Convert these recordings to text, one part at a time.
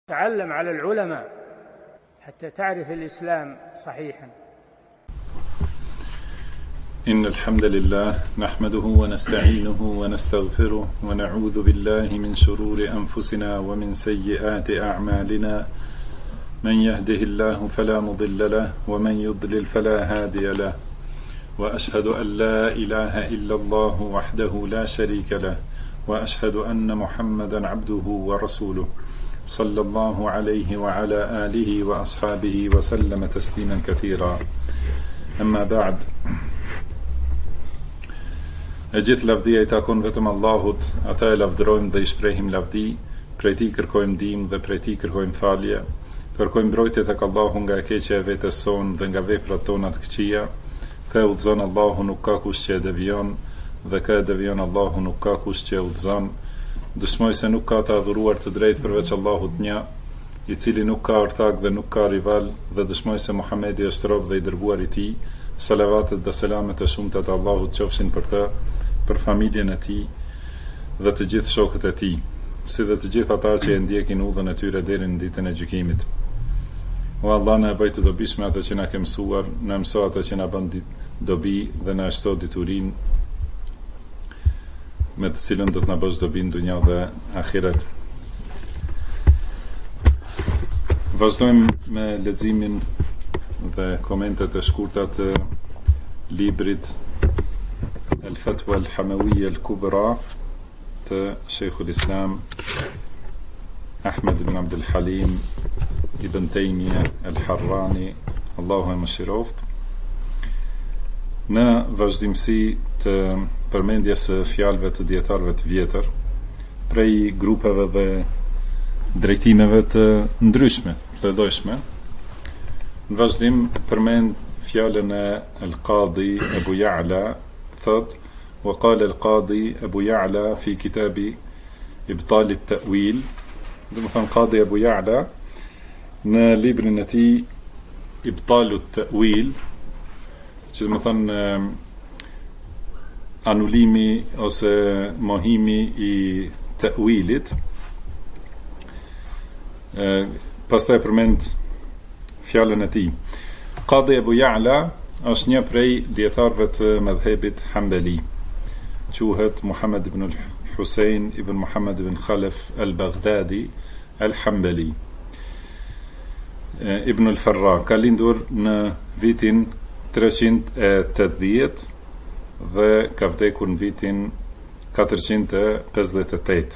تعلم على العلماء حتى تعرف الإسلام صحيحا. إن الحمد لله نحمده ونستعينه ونستغفره ونعوذ بالله من شرور أنفسنا ومن سيئات أعمالنا. من يهده الله فلا مضل له ومن يضلل فلا هادي له، وأشهد أن لا إله إلا الله وحده لا شريك له، وأشهد أن محمدا عبده ورسوله صلى الله عليه وعلى آله وأصحابه وسلم تسليما كثيرا. أما بعد، e gjithë lavdia I takon vetëm Allahut, ata e lavdërojmë dhe I shprehim lavdi, prej Tij kërkojmë ndihmë dhe prej Tij kërkojmë falje, kërkojmë mbrojtje tek Allahu nga e keqja e vetes sonë dhe nga veprat tona të këqija. Kë e udhëzon Allahu nuk ka kush që e devijon, dhe kë e devijon Allahu nuk ka kush që e udhëzon. Dëshmoj se nuk ka të adhuruar të drejtë përveç Allahut një, I cili nuk ka ortak dhe nuk ka rival, dhe dëshmoj se Muhamedi është rob dhe I dërguar I Tij. Salavatet dhe selamet e shumta të Allahut qofshin për të, për familjen e tij dhe të gjithë shokët e tij, si dhe të gjithë ata që e ndjekin udhën e tyre deri në ditën e gjykimit. O Allah, na e bëj të dobishme atë që na ke mësuar, na mëso atë që na bën dobi dhe na shto diturinë me të cilën do të na bësh dobi në dunja dhe ahiret. Vazhdojmë me leximin dhe komentet e shkurta të librit Al-Fatwa Al-Hamawiyya Al-Kubra të Sheikhul Islam Ahmed ibn Abdul Halim ibn Taymiyyah Al-Harrani, Allahu e mëshiroft. Në vazhdimsi të përmendjes së fjalëve të dietarëve të vjetër prej grupeve dhe drejtimeve të ndryshme, të llojshme, në vazhdim përmend fjalën e Al-Qadi Abu Ya'la, thot: وقال القاضي أبو يعلى في كتاب إبطال التأويل. dhe më thënë Qadi Abu Ya'la në librin e tij Ibtalu Ta'wil, që dhe më thënë anulimi ose mohimi I ta'wilit. Pastaj përmend fjalën e tij. Qadi Abu Ya'la është një prej dietarëve të madhhabit Hanbali. Quhet Muhammad ibn al-Husayn ibn Muhammad ibn Khalaf al-Baghdadi al-Hanbali. Ibn al-Farra ka lindur në vitin 380 dhe ka vdekur në vitin 458.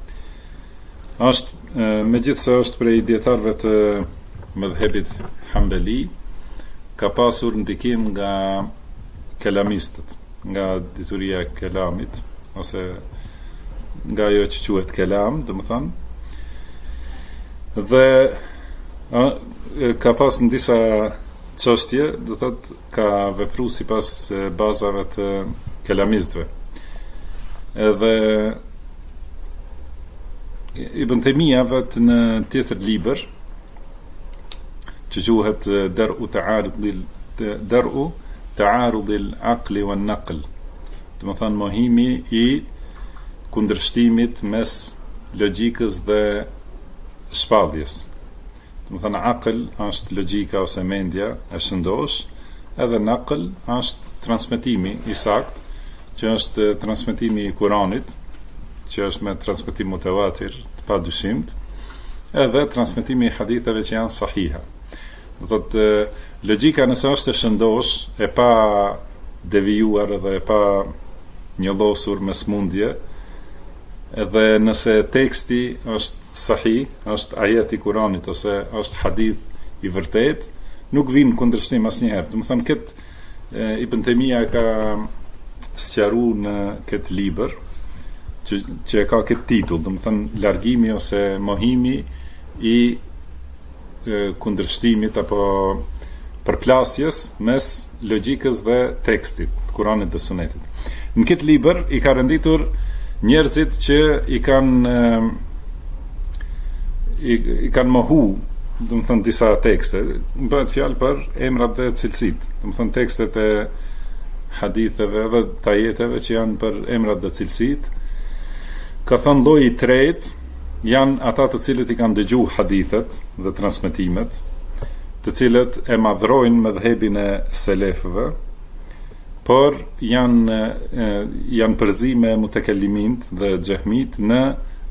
Megjithse është prej dietarëve të madhhabit Hanbali, ka pasur ndikim nga kelamistët, nga dituria e kelamit, ose nga ajo që quhet kelam, domethënë, dhe ka pas në disa çështje, do thotë, ka vepruar sipas bazave të kelamistëve. Edhe Ibn Taymiyyah vet në tjetër libër që quhet Dar'u Ta'arud al-Aqli wan-Naql, do të thonë mohimi I kundërshtimit mes logjikës dhe shpalljes. Do të thonë aql është logjika ose mendja e shëndosh, edhe naql është transmetimi I sakt, që është transmetimi I Kuranit, që është me transmetim mutawatir të padyshimit, edhe transmetimi I haditheve që janë sahiha. Do thotë logjika nëse është e shëndosh, e pa devijuar dhe e pa njollosur me smundje, edhe nëse teksti është sahih, është ajet I Kuranit ose është hadith I vërtet, nuk vin kundërshtim asnjëherë. Do të thonë këtë Ibn Taymiyyah ka sqaruar në këtë libër që ka këtë titull, do të thonë largimi ose mohimi I kundërshtimit apo përplasjes mes logjikës dhe tekstit, Kuranit dhe Sunetit. Në këtë libër I ka renditur njerëzit që I kanë mohu, do të thënë disa tekste, bëhet fjalë për emrat dhe cilësitë, do të thënë tekstet e haditheve dhe të ajeteve që janë për emrat dhe cilësitë. Ka thënë lloji I tretë janë ata të cilët i kanë dëgjuar hadithet dhe transmetimet, të cilët e madhrojnë mëdhëbin e selefëve, por janë përzi me mutekellimint dhe xehmit në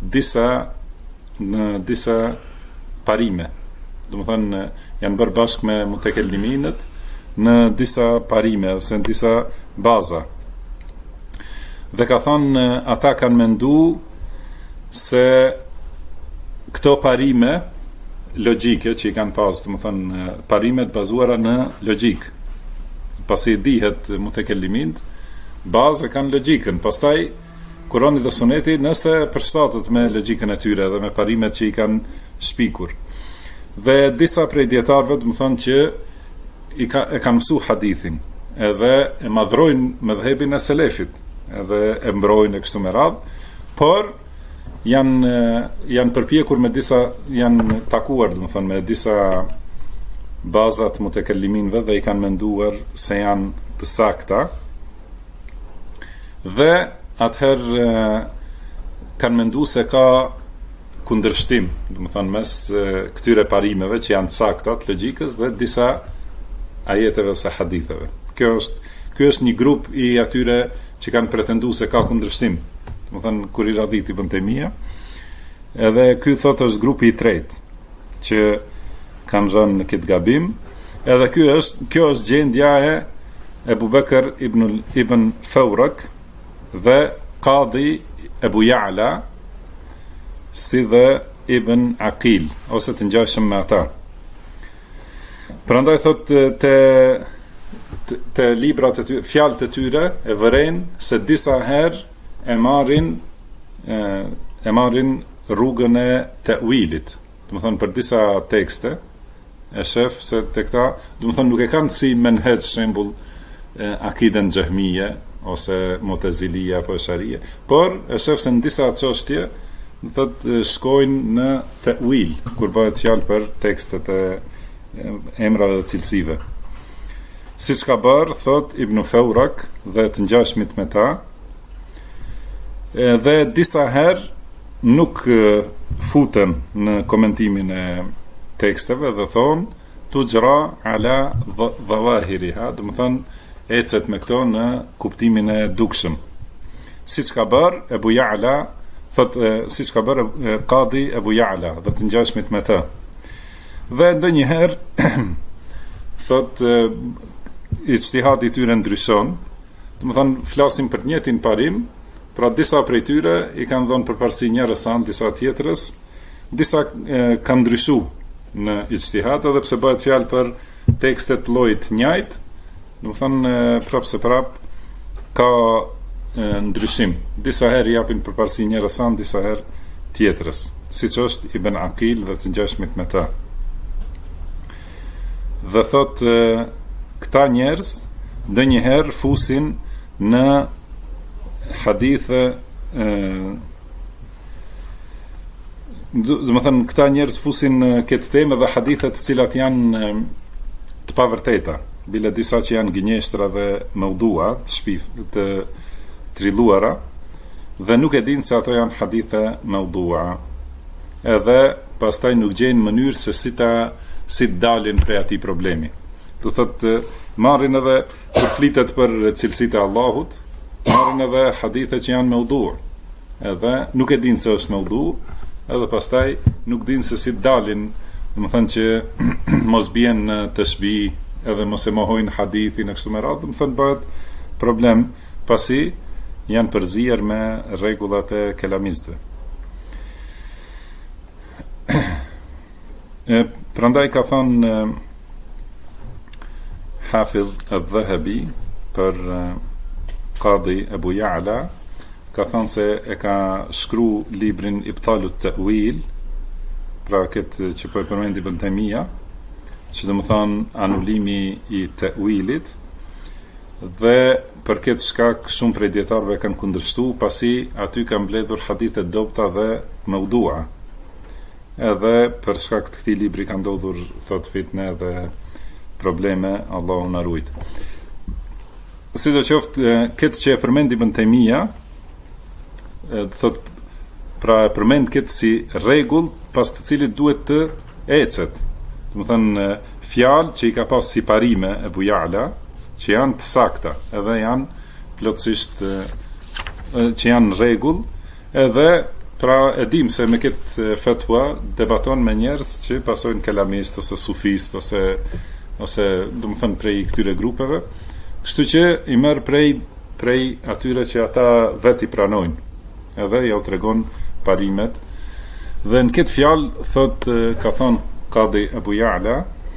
disa parime. Domethënë janë bërë bashkë me mutekelliminët në disa parime ose në disa baza. Dhe ka thonë ata kanë mendu se këto parime logjike që i kanë pas, domethënë parimet bazuara në logjik. Pasi dihet mutekellimint, bazë kanë logjikën. Pastaj Kurani dhe Suneti nëse përshtatet me logjikën e tyre dhe me parimet që i kanë shpikur. Dhe disa prej dietarëve domethënë që e kanë mësuar hadithin, edhe e madhrojnë mëdhëbin e selefit, edhe e mbrojnë e kështu me radhë, por janë përpjekur me disa, janë takuar domethënë me disa bazat mutekelliminëve dhe i kanë menduar se janë të sakta, dhe atëherë kanë menduar se ka kundërshtim, domethënë mes këtyre parimeve që janë të sakta të logjikës dhe disa ajeteve ose haditheve. Ky është një grup i atyre që kanë pretenduar se ka kundërshtim. Domethënë kur i radhiti Ibn Taymija, edhe ky thotë është grupi i tretë që kanë rënë në këtë gabim, edhe kjo është gjendja e Ebu Bekr ibn Fawrak dhe Qadi Ebu Ja'la, si dhe Ibn Aqil, ose të ngjashëm me ata. Prandaj thotë te librat e tyre, fjalët e tyre e vëren se disa herë e marrin rrugën e ta'wilit. Domethënë për disa tekste e shef se te këta, domethënë nuk e kanë si menhej shembull akiden xehmije ose mutezilia apo sharia, por e shef se në disa çështje thotë shkojnë në ta'wil kur bëhet fjalë për tekstet e emrave dhe cilësive. Siç ka bërë, thot Ibn Fawrak dhe të ngjashmit me ta, dhe disa herë nuk futen në komentimin e teksteve dhe thonë tujra ala dhawahiriha, do të thonë ecet me këto në kuptimin e dukshëm. Siç ka bërë Ebu Ja'la, thot siç ka bërë Qadi Ebu Ja'la dhe të ngjashmit me ta. Dhe ndonjëherë thot ijtihadi i tyre ndryshon, do të thonë flasim për njëjtin parim, pra disa prej tyre i kanë dhënë përparësi njërës anë, disa tjetrës, disa kanë ndryshuar në ijtihad, edhe pse bëhet fjalë për tekstet llojit njëjtë, do të thonë prapë se prapë ka ndryshim. Disa herë japin përparësi njërës anë, disa herë tjetrës, siç është Ibn Aqil dhe të ngjashmit me ta. Dhe thotë këta njerëz ndonjëherë fusin në hadithe, do të thënë këta njerëz fusin në këtë temë dhe hadithe të cilat janë të pavërteta, bile disa që janë gënjeshtra dhe maudhua, të trilluara, dhe nuk e dinë se ato janë hadithe maudhua, edhe pastaj nuk gjejnë mënyrë se si të dalin prej atij problemi. Do thotë marrin edhe kur flitet për cilësitë e Allahut, marrin edhe hadithe që janë maudhu, edhe nuk e dinë se është maudhu, edhe pastaj nuk dinë se si dalin, domethënë që mos bien në tashbih, edhe mos e mohojnë hadithin e kështu me radhë, domethënë bëhet problem, pasi janë përzier me rregullat e kelamistëve. Prandaj ka thënë Hafidh al-Dhahabi për Qadi Ebu Ja'la, ka thënë se e ka shkru librin Ibtalut Ta'wil, pra këtë që po e përmendi Ibn Taymija, që do të thonë anulimi i ta'wilit, dhe për këtë shkak shumë prej dietarëve kanë kundërshtuar, pasi aty kanë mbledhur hadithe dobta dhe maudhua. Edhe për shkak të këtij libri ka ndodhur thot fitne dhe probleme, Allahu na ruaj. Sidoqoftë këtë që e përmendi Ibn Taymija, thot pra e përmend këtë si rregull pas të cilit duhet të ecet. Do të thënë fjalë që i ka pas si parime Ebu Ja'la, që janë të sakta, edhe janë plotësisht që janë rregull, edhe pra e dim se me këtë fatwa debaton me njerëz që pasojnë kelamist ose sufist ose do të thënë prej këtyre grupeve, kështu që i merr prej atyre që ata vetë i pranojnë, edhe ja u tregon parimet. Dhe në këtë fjalë thot ka thonë Qadi Ebu Ja'la,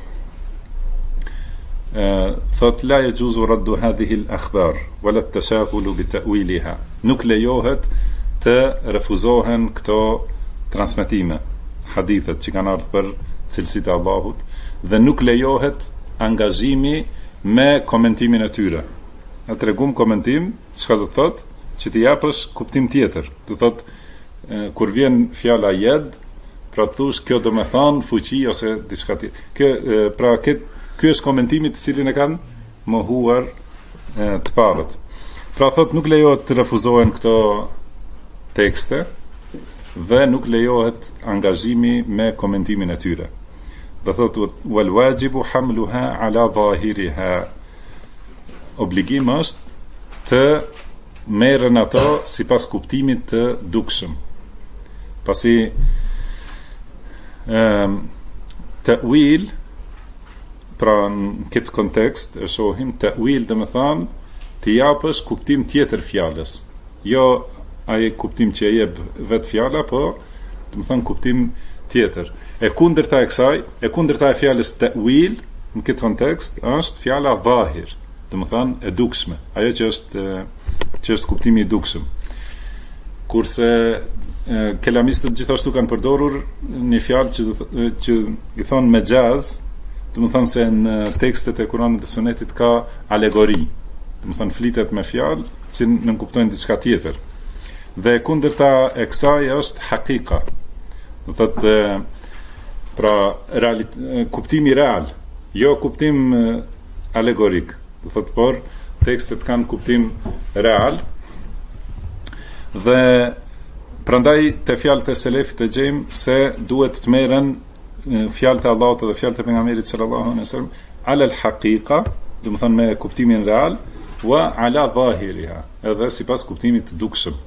thot la yajuzu raddu hadhihi al-akhbar wala at-tashaghulu bi ta'wiliha. Nuk lejohet të refuzohen këto transmetime, hadithet që kanë ardhur për cilësitë e Allahut, dhe nuk lejohet angazhimi me komentimin e tyre. A tregum komentim, çka do të thotë? Që të japësh kuptim tjetër. Do thotë kur vjen fjala yad, pra thosh kjo do të thonë fuqi ose diçka tjetër. Pra ky është komentimi të cilin e kanë mohuar të parët. Pra thotë nuk lejohet të refuzohen këto tekste dhe nuk lejohet angazhimi me komentimin e tyre. Dhe thotë wal wajibu hamluha ala zahiriha. Obligim është të merren ato sipas kuptimit të dukshëm. Pasi ta'wil, pra në këtë kontekst e shohim ta'wil dhe me thanë të japësh kuptim tjetër fjalës, jo ai kuptim që e jep vetë fjala, po do të thënë kuptim tjetër. E kundërta e kësaj, e kundërta e fjalës ta'wil në këtë kontekst është fjala zahir, do të thënë e dukshme, ajo që është kuptimi i dukshëm. Kurse kelamistët gjithashtu kanë përdorur një fjalë që i thonë mejaz, do të thënë se në tekstet e Kuranit dhe Sunetit ka alegori, do të thënë flitet me fjalë që nuk kuptojnë diçka tjetër. Dhe kundërta e kësaj është hakika, do thotë pra kuptimi real, jo kuptim alegorik, do thotë por tekstet kanë kuptim real. Dhe prandaj te fjalët e selefit e gjejmë se duhet të merren fjalët e Allahut dhe fjalët e pejgamberit sallallahu alaihi wasallam ala al-haqiqa, do të thonë me kuptimin real, wa ala zahiriha, edhe sipas kuptimit të dukshëm.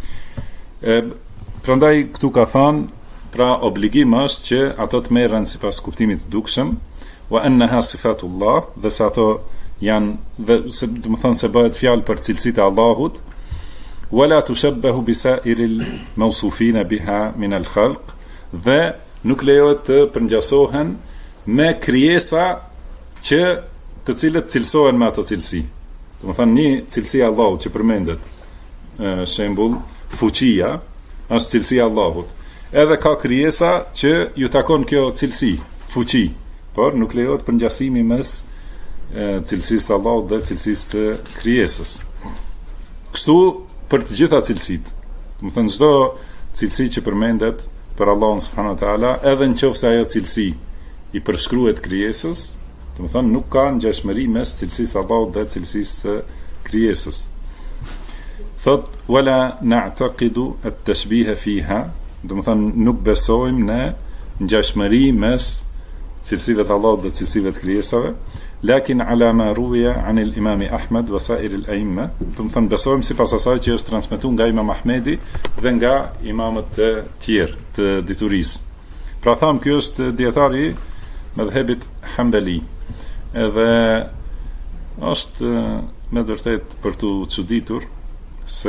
Prandaj këtu ka thënë, pra obligim është që ato të merren sipas kuptimit të dukshëm, wa annaha sifatullah, dhe se ato janë, dhe do të thonë se bëhet fjalë për cilësitë e Allahut, wala tushabbahu bisairil mawsufina biha min al-khalq, dhe nuk lejohet të përngjasohen me krijesa që të cilët cilësohen me ato cilësi. Do të thonë një cilësi e Allahut që përmendet, shembull fuqia, është cilësia e Allahut. Edhe ka krijesa që ju takon kjo cilësi, fuqi, por nuk lejohet përngjasimi mes cilësisë të Allahut dhe cilësisë të krijesës. Kështu për të gjitha cilësitë. Do të thënë çdo cilësi që përmendet për Allahun subhanahu wa taala, edhe nëse ajo cilësi i përshkruhet krijesës, do të thënë nuk ka ngjashmëri mes cilësisë së Allahut dhe cilësisë së krijesës. Thot wala na'taqidu at-tashbiha fiha, do të thënë nuk besojmë në ngjashmëri mes cilësive të Allahut dhe cilësive të krijesave, lakin ala ma ruwiya an al-imam Ahmad wa sa'ir al-a'imma, do të thënë besojmë sipas asaj që është transmetuar nga Imam Ahmedi dhe nga imamët të tjerë të diturisë. Pra tham ky është dietari mëdhëbit Hanbali. Edhe është me vërtet për tu çuditur se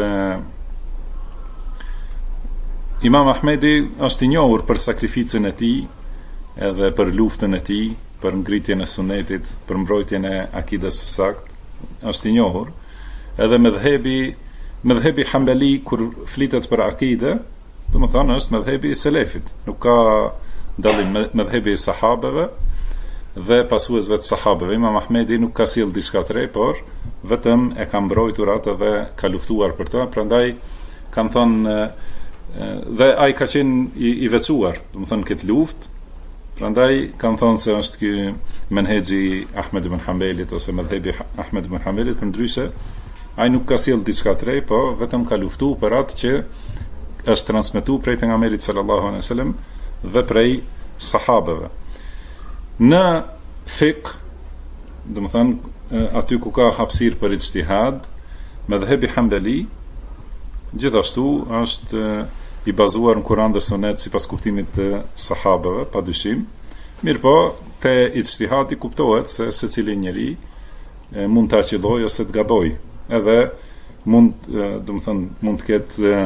Imam Ahmedi është i njohur për sakrificën e tij, edhe për luftën e tij, për ngritjen e sunetit, për mbrojtjen e akidës së saktë, është i njohur. Edhe mëdhëbi Hanbali kur flitet për akide, do të thonë është mëdhëbi i selefit. Nuk ka dallim mëdhëbi i sahabeve dhe pasuesve të sahabeve. Imam Ahmedi nuk ka sjell diçka të re, por vetëm e ka mbrojtur atë dhe ka luftuar për të. Prandaj kanë thënë dhe ai ka qenë i veçuar, do të thonë këtë luftë. Prandaj kanë thënë se është ky menhexhi Ahmed ibn Hanbalit ose mëdhëbi Ahmed ibn Hanbalit, përndryshe ai nuk ka sjell diçka të re, po vetëm ka luftuar për atë që është transmetuar prej pejgamberit sallallahu alaihi wasallam dhe prej sahabeve. Në fiqh, do të thënë aty ku ka hapësirë për ijtihad, madhhabi Hanbali gjithashtu është i bazuar në Kur'an dhe Sunet sipas kuptimit të sahabeve, padyshim. Mirpo te ijtihadi kuptohet se secili njeri mund ta qelloj ose të gaboj. Edhe mund, do të thënë, mund të ketë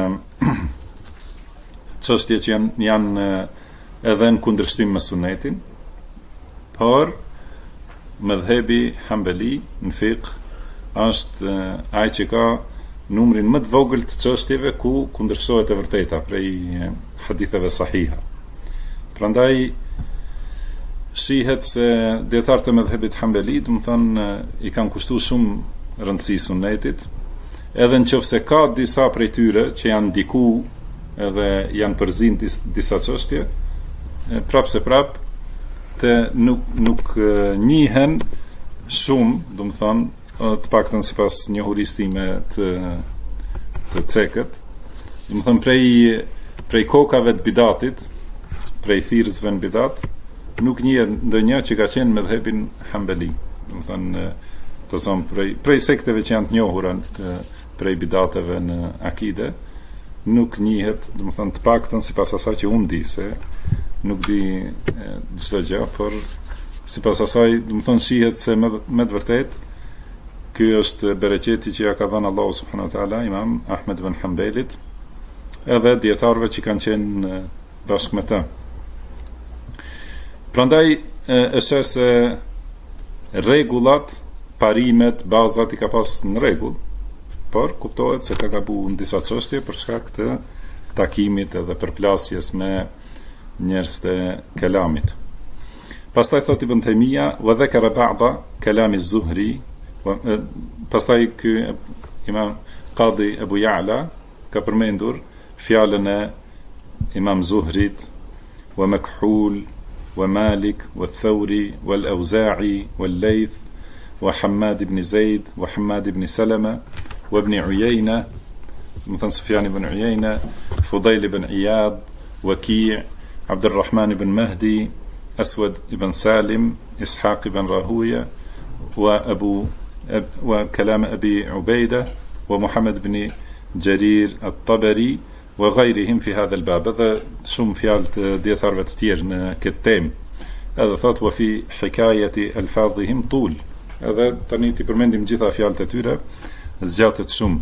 çështje që janë edhe në kundërshtim me Sunetin, por madhhabi Hanbali në fiqh është ai që ka numrin më të vogël të çështjeve ku kundërshtohet e vërteta prej haditheve sahiha. Prandaj shihet se dietarët e madhhabit Hanbali, do të thonë, i kanë kushtuar shumë rëndësi Sunetit, edhe nëse ka disa prej tyre që janë ndiku edhe janë përzin disa çështje, prapse të nuk njihen shumë, do të thonë, të paktën sipas njohurisë time të cekët, do të thonë prej kokave të bidatit, prej thirrësve në bidat, nuk njihet ndonjë që ka qenë me dhëbin Hanbali. Do të thonë, të thonë prej sekteve që janë të njohura prej bidateve në akide, nuk njihet, do të thonë, të paktën sipas asaj që unë di, se nuk di çdo gjë, por sipas asaj, do të thonë, shihet se me të vërtetë ky është bereqeti që ja ka dhënë Allahu subhanahu wa taala Imam Ahmed ibn Hanbalit, edhe dietarëve që kanë qenë bashkë me të. Prandaj është se rregullat, parimet, bazat i ka pas në rregull, por kuptohet se ka gabuar në disa çështje për shkak të takimit edhe përplasjes me njerëz të kelamit. Pastaj thot Ibn Taymija, wa dhakara ba'da kalami az-Zuhri, pastaj ky Imam Qadi Abu Ya'la ka përmendur fjalën e Imam Zuhrit, wa Makhul, wa Malik, wa Thawri, wa Al-Awza'i, wa Al-Layth, wa Hammad ibn Zayd, wa Hammad ibn Salama, wa ibn Uyayna, مثلا سفيان بن عيينة, فضيل بن عياض, وكيع, عبد الرحمن بن مهدي, أسود بن سالم, إسحاق بن راهوية, وكلام أبي عبيدة, ومحمد بن جرير الطبري, وغيرهم في هذا الباب. هذا شم فيالة ديثار وتتير كالتيم. هذا ثات وفي حكاية ألفاظهم طول. هذا تنيتي برمندي مجيثا فيالة تتيرة زجاتة شم.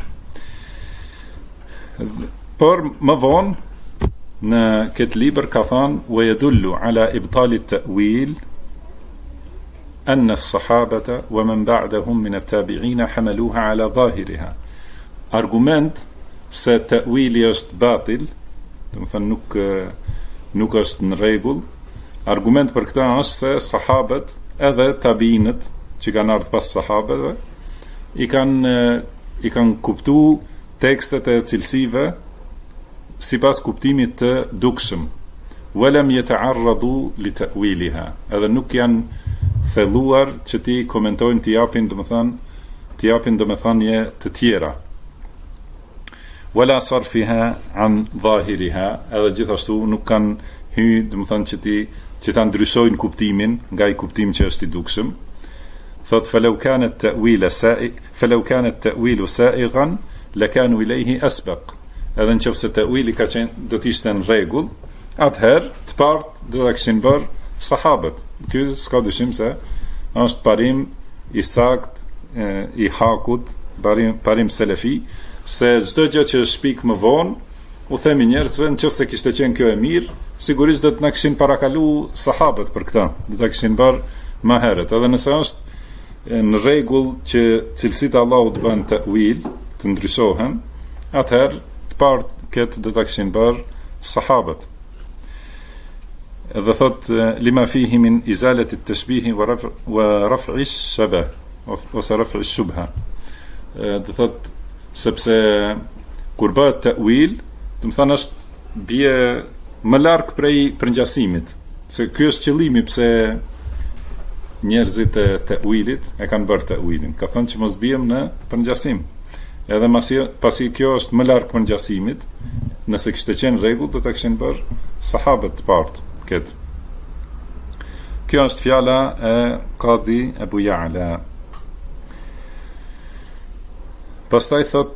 Por më vonë në këtë libër ka thënë wa yadullu ala ibtal at-ta'wil anna as-sahabata wa man ba'dahum min at-tabi'in hamaluha ala zahiriha. Argument se ta'wili është batil, do të thënë nuk është në rregull. Argument për këtë është se sahabët edhe tabiinët që kanë ardhur pas sahabëve i kanë kuptuar tekstet e cilësive sipas kuptimit të dukshëm, walam yata'arradu li ta'wiliha, edhe nuk janë thelluar që ti komentojnë, të japin domethënie të tjera, wala sarfiha an zahiriha, edhe gjithashtu nuk kanë hyrë domethënë që ta ndryshojnë kuptimin nga i kuptim që është i dukshëm. Thot falau kana at-ta'wilu sa'igan lakanu ilayhi asbaq. Edhe nëse ta'wili ka qenë do të ishte në rregull, atëherë të parë do ta kishin bërë sahabët. Ky s'ka dyshim se është parim i sakt, i hakut, parim selefi, se çdo gjë që shpik më vonë, u themi njerëzve, nëse kishte qenë kjo e mirë, sigurisht do të na kishin parakalu sahabët për këtë. Do ta kishin bërë më herët. Edhe nëse është në rregull që cilësitë e Allahut bën ta'wil, të ndryshohen, atëherë të parë këtë do ta kishin bërë sahabët. Edhe thot lima fihi min izalati at-tashbih wa raf'i ash-shabah ose raf'i ash-shubha. Do thot sepse kur bëhet ta'wil, do të thonë është bie më larg prej përngjasimit, se ky është qëllimi pse njerëzit e ta'wilit e kanë bërë ta'wilin. Ka thënë që mos biem në përngjasim. Edhe pasi kjo është më larg përngjasimit, nëse kishte qenë rregull, do ta kishin bërë sahabët të parë këtë. Kjo është fjala e Qadhi Abu Ya'la. Pastaj thot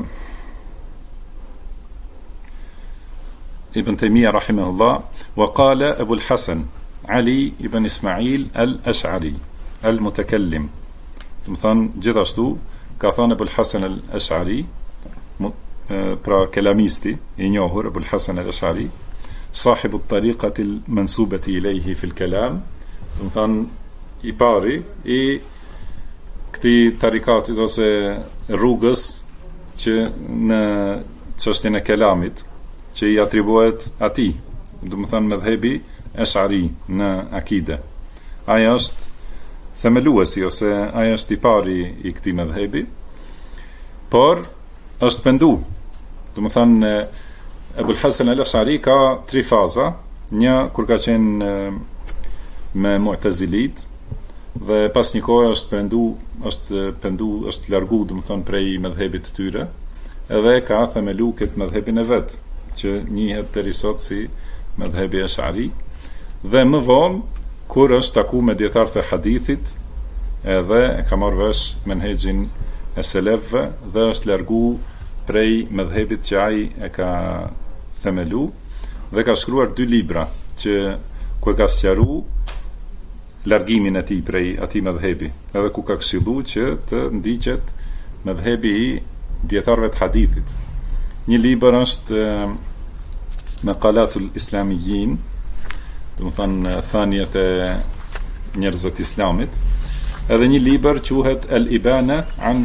Ibn Taymiyyah rahimahullah, wa qala Abu al-Hasan Ali ibn Ismail al-Ash'ari al-Mutakallim. Do të thonë gjithashtu ka thënë Abu al-Hasan al-Ash'ari, pra kelamisti I njohur Abu al-Hasan al-Ash'ari, sahibu at-tariqati al-mansubati ilayhi fi al-kalam, do të thonë I pari I këtij tarikatit ose rrugës që në çështjen e kelamit që I atribuohet atij, do të thonë medhhebi Ash'ari në akide. Ai është themeluesi ose ai është I pari I këtij medhhebi, por është pendu. Do të thonë Abu al-Hasan al-Ash'ari ka 3 faza, një kur ka qenë me Mu'tazilit dhe pas një kohe është largu, do të thonë prej medhhebit të tyre, edhe ka themelu këtë medhhebin e vet, që njihet deri sot si medhhebi Ash'ari, dhe më vonë kur është taku me dietarët e hadithit, edhe ka marrë vesh menhexhin e selefëve dhe është largu prej medhhebit që ai e ka themelu, dhe ka shkruar 2 libra që ku ka sqaruar largimin e tij prej atij medhhebi, edhe ku ka këshilluar që të ndiqet medhhebi I dietarëve të hadithit. Një libër është Maqalatul Islamiyyin, do të thonë thanjet e njerëzve të Islamit, edhe një libër quhet Al-Ibana an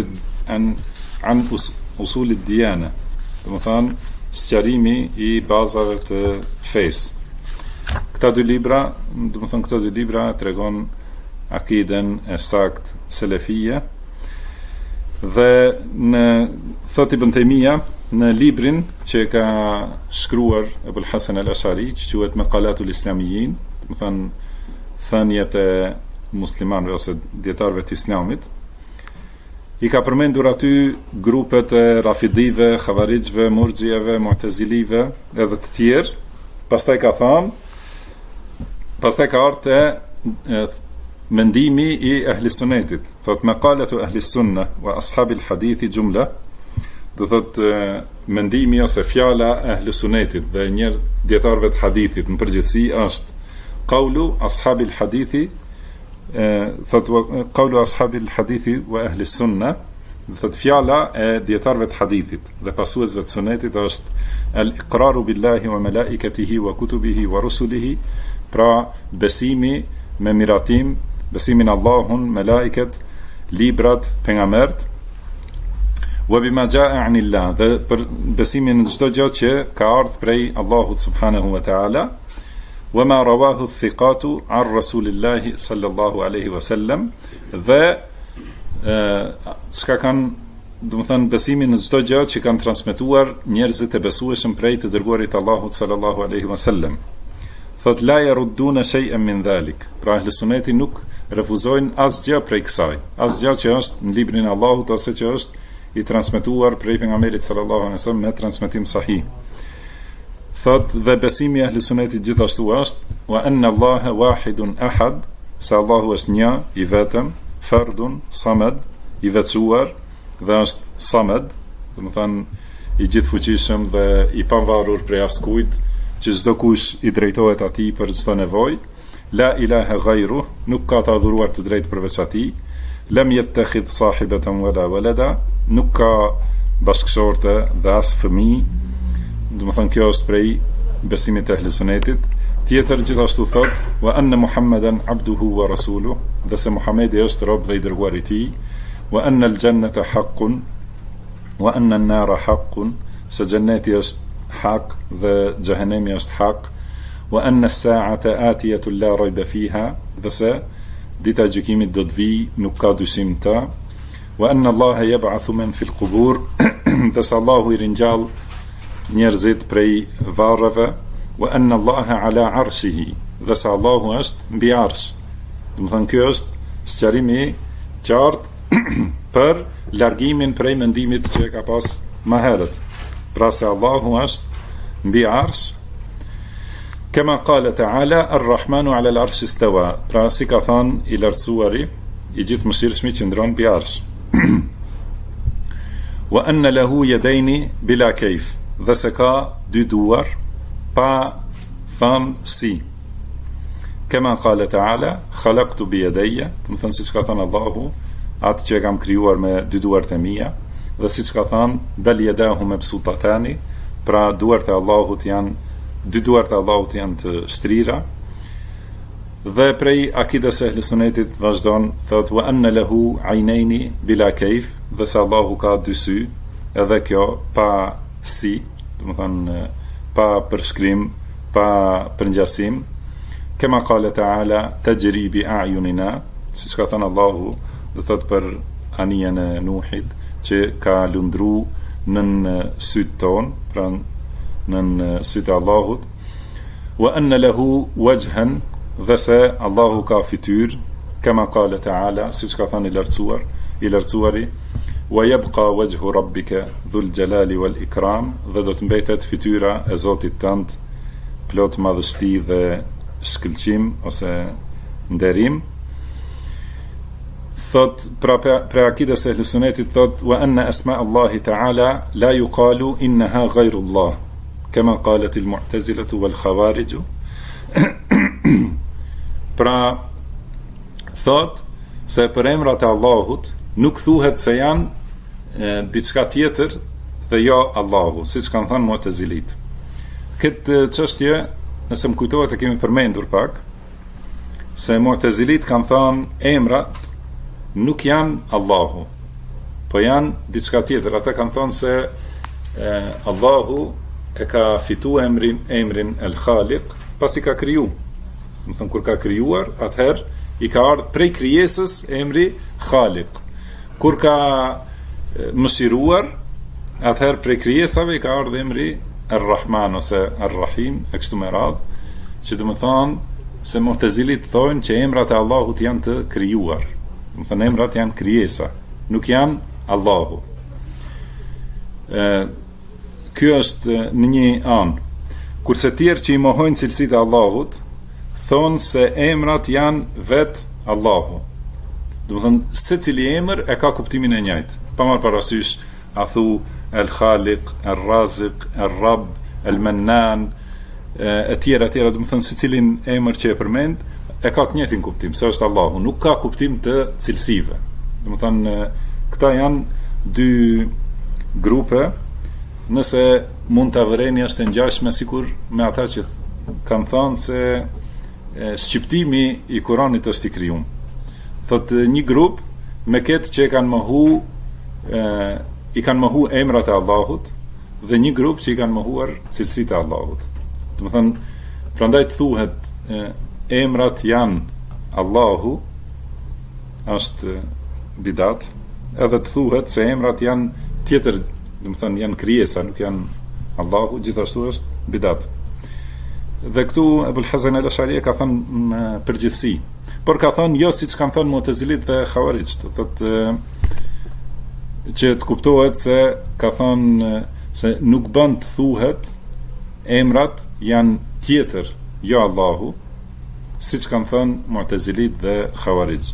usul ad-diyana, do të thonë sqarimi I bazave të fesë. Këto dy libra tregon akiden e sakt selefie, dhe në thot Ibn Taymiyyah në librin që ka shkruar Abu al-Hasan al-Ash'ari, që quhet Maqalatul Islamiyyin, do të thonë thënjet e muslimanëve ose dietarëve të Islamit, I ka përmendur aty grupet e Rafidive, Khavarixhve, Murxhieve, Mu'tazilive edhe të tjerë. Pastaj ka ardhur mendimi I ahli sunnetit. Thot maqalatu ahli sunna wa ashabi al-hadithi jumla, do thot mendimi ose fjala e ahli sunnetit dhe njerëz dietarëve të hadithit në përgjithësi është qawlu ashabi al-hadithi, thot qawlu ashabi al-hadithi wa ahli sunna, do thot fjala e dietarëve të hadithit dhe pasuesve të sunnetit është al-iqraru billahi wa malaikatihi wa kutubihi wa rusulihi, pra besimi me miratim, besimin Allahun, melaiket, librat, pejgambert, wa bima jaa anillah, dhe për besimin në çdo gjë që ka ardhur prej Allahut subhanahu wa taala, wa ma rawahu thiqatu an rasulillahi sallallahu alaihi wasallam, dhe çka kanë, do të thënë besimin në çdo gjë që kanë transmetuar njerëzit e besueshëm prej të dërguarit Allahut sallallahu alaihi wasallam. Thot la yarudduna shay'an min dhalik, pra ahli sunneti nuk refuzojnë asgjë prej kësaj, asgjë që është në librin e Allahut ose që është I transmetuar prej pejgamberit sallallahu alaihi wasallam me transmetim sahih. Thot dhe besimi I ahli sunnetit gjithashtu është wa anna Allaha wahidun ahad, se Allahu është një I vetëm, fardun samad, I veçuar dhe është samad, do të thonë I gjithfuqishëm dhe I pavarur prej askujt, që çdo kush I drejtohet atij për çdo nevojë, la ilaha ghayru, nuk ka të adhuruar të drejtë përveç atij, lam yattakhidh sahibatan wala walada, nuk ka bashkëshorte dhe as fëmijë, do të thonë kjo është prej besimit të ahli sunnetit. Tjetër gjithashtu thot wa anna Muhammadan abduhu wa rasuluhu, dhe se Muhamedi është rob dhe I dërguar I tij, wa anna al-jannata haqqun wa anna an-nara haqqun, se xheneti është hak dhe xhehenemi është hak, wa anna as-sa'ata atiyatun la rayba fiha, dhe se dita e gjykimit do të vijë, nuk ka dyshim të, wa anna Allaha yab'athu man fil qubur, dhe se Allahu I ringjall njerëzit prej varreve, wa anna Allaha ala arshihi, dhe se Allahu është mbi arsh. Do të thonë kjo është sqarimi I qartë për largimin prej mendimit që ka pas më herët. pra se Allahu është mbi arsh, kema qala ta'ala ar-Rahmanu 'ala al-'arshi istawa, pra si ka thënë i lartësuari, i gjithë mëshirshmi që ndron mbi arsh. Wa anna lahu yadayni bila kayf, dhe se ka dy duar pa thënë si. Kema qala ta'ala khalaqtu bi yadayya, do të thënë siç ka thënë Allahu, atë që e kam krijuar me dy duart e mia, dhe siç ka thënë bal yadahu mabsutatani, pra duart e Allahut janë dy duart e Allahut janë të shtrira. Dhe prej akides e Ehlusunnetit vazhdon, thot wa anna lahu aynaini bila kayf, dhe se Allahu ka dy sy, edhe kjo pa si, do të thënë pa përshkrim, pa përngjasim. Kema qala ta'ala tajri bi a'yunina, siç ka thënë Allahu, do thot për anijen e Nuhit, që ka lundru nën sytë ton, pra nën sytë Allahut. Wa anna lahu wajhan, dhe se Allahu ka fytyr, kema qala ta'ala, siç ka thënë i lartësuari, wa yabqa wajhu rabbika dhul jalali wal ikram, dhe do të mbetet fytyra e Zotit tënd plot madhështi dhe shkëlqim ose nderim. Thot pra akides e Ehlusunnetit thot wa anna asma Allahi ta'ala la yuqalu innaha ghayru Allah, kama qalet al mu'tazilatu wal khawarij. Pra thot se për emrat e Allahut nuk thuhet se janë diçka tjetër dhe jo Allahu, siç kanë thënë Mu'tazilit. Këtë çështje, nëse më kujtohet, e kemi përmendur pak, se Mu'tazilit kanë thënë emrat nuk janë Allahu, po janë diçka tjetër. Ata kanë thënë se Allahu e ka fitu emrin El Khaliq pasi ka kriju. Më thënë, kur ka krijuar, atëherë i ka ardhur prej krijesës emri Khaliq. Kur ka mëshiruar, atëherë prej krijesave i ka ardhur emri Ar-Rahman ose Ar-Rahim, e kështu me radhë, që do të thonë se Mu'tazilit thonë që emrat e Allahut janë të krijuar. Do të thonë emrat janë krijesa, nuk janë Allahu. Ky është në një anë. Kurse tjerë që i mohojnë cilësitë e Allahut, thonë se emrat janë vetë Allahu. Do të thonë secili emër e ka kuptimin e njëjtë. Pa marrë parasysh a thu El Khaliq, El Raziq, El Rabb, El Mannan, e tjera, do të thonë secilin emër që e përmend e ka të njëjtin kuptim, se është Allahu, nuk ka kuptim të cilësive. Do të thonë këta janë dy grupe, nëse mund ta vëreni është e ngjashme sikur me ata që kanë thënë se shqiptimi i Kuranit është i krijuar. Thotë një grup me këtë që i kanë mohu emrat e Allahut, dhe një grup që i kanë mohuar cilësitë e Allahut. Do të thënë, prandaj të thuhet emrat janë Allahu, është bidat, edhe të thuhet se emrat janë tjetër, do të thënë janë krijesa, nuk janë Allahu, gjithashtu është bidat. Dhe këtu Ebul Hasan al-Ash'ari ka thënë në përgjithësi, por ka thënë jo siç kanë thënë Mu'tazilit dhe Khawarij, thotë që të kuptohet se ka thënë se nuk bën të thuhet emrat janë tjetër, jo Allahu, siç kanë thënë Mu'tazilit dhe Khawarij.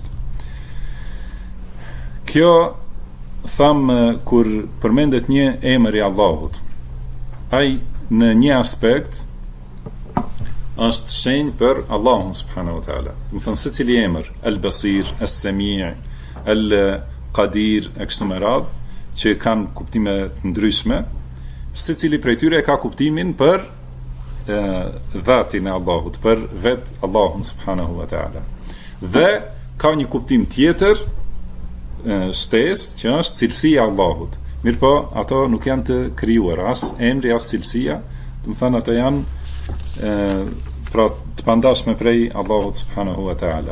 Kjo thamë kur përmendet një emër i Allahut, ai në një aspekt është shenjë për Allahun subhanahu wa taala. Do të thonë secili emër, El-Basir, Es-Sami', El-Qadir, e kështu me radhë, që kanë kuptime të ndryshme, secili prej tyre ka kuptimin për dhatin e Allahut, për vetë Allahun subhanahu wa taala. Dhe ka një kuptim tjetër, shtesë, që është cilësia e Allahut. Mirpo ato nuk janë të krijuar, as emri as cilësia, do të thonë ato janë pra të pandashme prej Allahut subhanahu wa taala.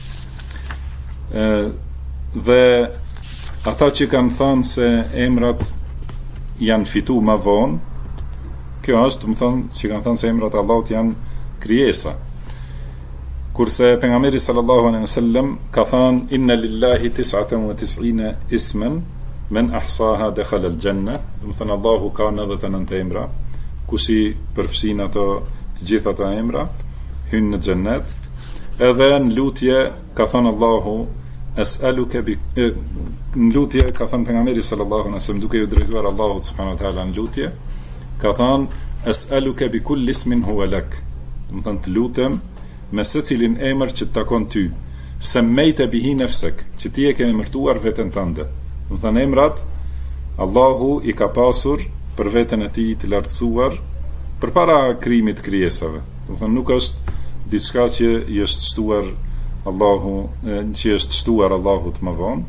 Dhe ata që kanë thënë se emrat janë fitu ma vonë, kjo është, do të thonë, që kanë thënë se emrat Allahut janë krijesa. Kurse pejgamberi sallallahu alaihi wasallam ka thënë inna lillahi 99 isman men ahsaha dakhala al-janna, do të thënë Allahu ka 99 emra, kush i përfshin ato të gjitha ato emra hyn në xhennet. Edhe në lutje ka thënë Allahu es'aluka bi, në lutje ka thënë pejgamberi sallallahu alaihi wasallam duke u drejtuar Allahut subhanahu wa taala në lutje, ka thënë es'aluka bi kulli ismin huwa lak, do të thënë të lutem me secilin emër që të takon ty, semmejte bihi nafsak, që ti e ke emërtuar veten tënde. Do të thënë emrat Allahu i ka pasur për veten e tij të lartësuar përpara krijimit të krijesave. Do të thënë nuk është diçka që i është shtuar Allahu, që është shtuar Allahut më vonë.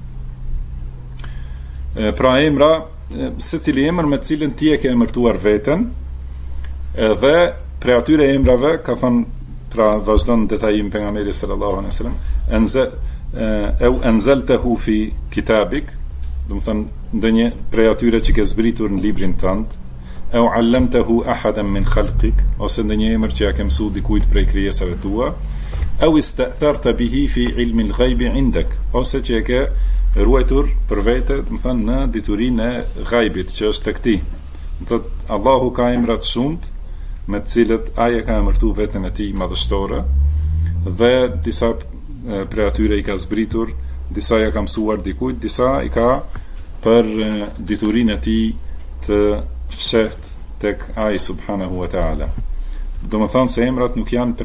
Pra emra, secili emër me të cilin ti e ke emërtuar veten, edhe prej atyre emrave ka thënë, pra vazhdon detajim pejgamberi sallallahu alaihi wasallam, anzaltahu fi kitabik, do të thënë ndonjë prej atyre që ke zbritur në librin tënd, au allamtahu ahadan min khalqik, ose ndonjë emër që ja ke mësuar dikujt prej krijesave tua, au istatharta bihi fi ilmi al-ghayb indak, ose që e ke ruajtur për vete, do të thënë në diturinë e ghaibit që është tek ti. Do thotë Allahu ka emra të shumtë me të cilët ai e ka emërtuar veten e tij madhështore, dhe disa prej atyre i ka zbritur, disa ja ka mësuar dikujt, disa i ka për diturinë e tij të fsheht tek ai subhanahu wa taala. Do të thonë se emrat nuk janë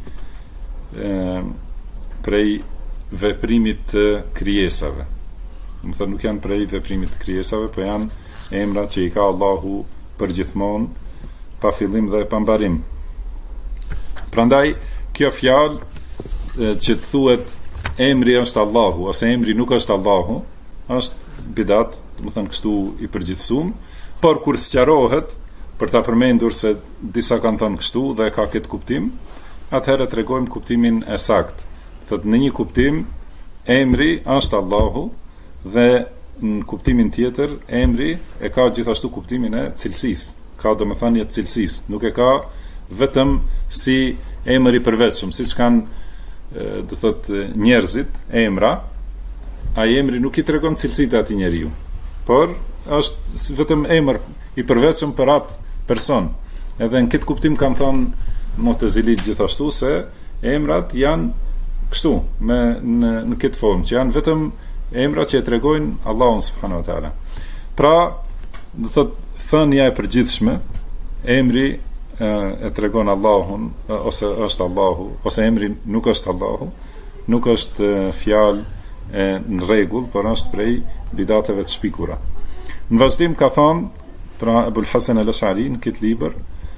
prej veprimit të krijesave. Do të thonë nuk janë prej veprimit të krijesave, por janë emra që i ka Allahu përgjithmonë, pa fillim dhe pa mbarim. Prandaj kjo fjalë që të thuhet emri është Allahu ose emri nuk është Allahu, është bidat, do të thënë kështu i përgjithësuar, por kur sqarohet për ta përmendur se disa kanë thënë kështu dhe ka këtë kuptim, atëherë tregojmë kuptimin e saktë. Thotë në një kuptim emri është Allahu, dhe në kuptimin tjetër emri e ka gjithashtu kuptimin e cilësisë, ka domethënie të cilësisë, nuk e ka vetëm si emër i përvetshëm, siç kanë do thotë njerëzit emra, ai emri nuk i tregon cilësitë e atij njeriu, por është vetëm emër i përvetshëm për atë person. Edhe në këtë kuptim kanë thënë Mu'tazilit gjithashtu se emrat janë kështu, në këtë formë, që janë vetëm emra që e tregojnë Allahun subhanahu wa taala. Pra, do thotë thënia e përgjithshme, emri e tregon Allahun, ose është Allahu, ose emri nuk është Allahu, nuk është fjalë në rregull, por është prej bidateve të shpikura. Në vazhdim ka thonë, pra Abul Hasan al-Ash'ari në këtë libër,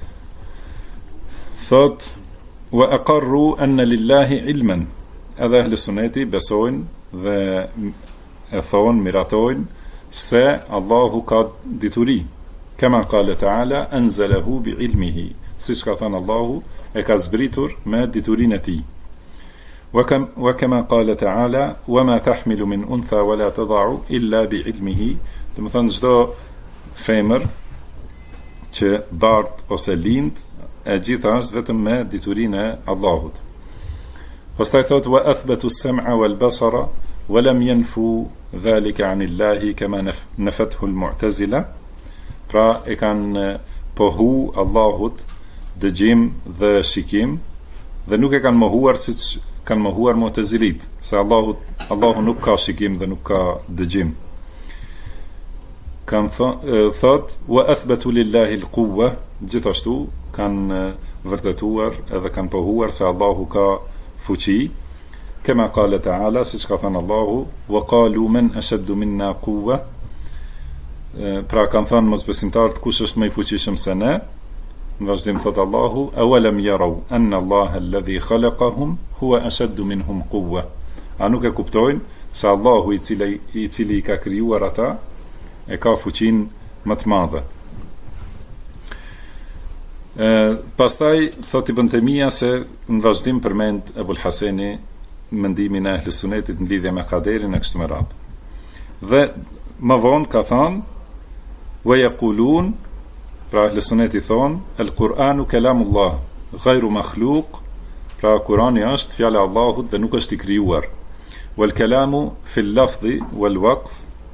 thot wa aqarru anna lillahi ilman, edhe ahli suneti besojnë dhe e thonë, miratojnë se Allahu ka dituri, kama qala ta'ala anzalahu bi ilmihi, siç ka thënë Allahu e ka zbritur me diturinë e tij. Wa kama qala ta'ala wama tahmilu min untha wala tad'u illa bi ilmihi, do të thënë çdo femër që bart ose lind e gjitha është vetëm me diturinë e Allahut. Pastaj thot wa athbatu as-sam'a wal basara wa lam yanfu dhalika 'an Allahi kama nafathu al-mu'tazila. Pra e kanë pohu Allahut dëgjim dhe shikim, dhe nuk e kanë mohuar siç kanë mohuar Mu'tazilit, se Allahu nuk ka shikim dhe nuk ka dëgjim. Kan thot wa athbatu lillahi al-quwwa, gjithashtu kanë vërtetuar edhe kanë pohuar se Allahu ka fuqi, kama qala ta'ala, siç ka thënë Allahu, wa qalu man ashaddu minna quwwa. Pra kanë thënë mosbesimtarët, kush është më i fuqishëm se ne? Në vazhdim thot Allahu, awalam yaraw anna Allaha alladhi khalaqahum huwa ashaddu minhum quwwa. A nuk e kuptojnë se Allahu i cili i ka krijuar ata e ka fuqinë më të madhe. Pastaj thot Ibn Taymija se në vazhdim përmend Ebul Haseni mendimin e Ahlus Sunnetit në lidhje me kaderin e kështu me radhë. Dhe më vonë ka thënë wa yaqulun, pra Ahlus Sunneti thonë el-Qur'anu kalamullah ghayru makhluq, pra Kurani është fjala e Allahut dhe nuk është i krijuar. Wal kalamu fil lafzi wal waqf,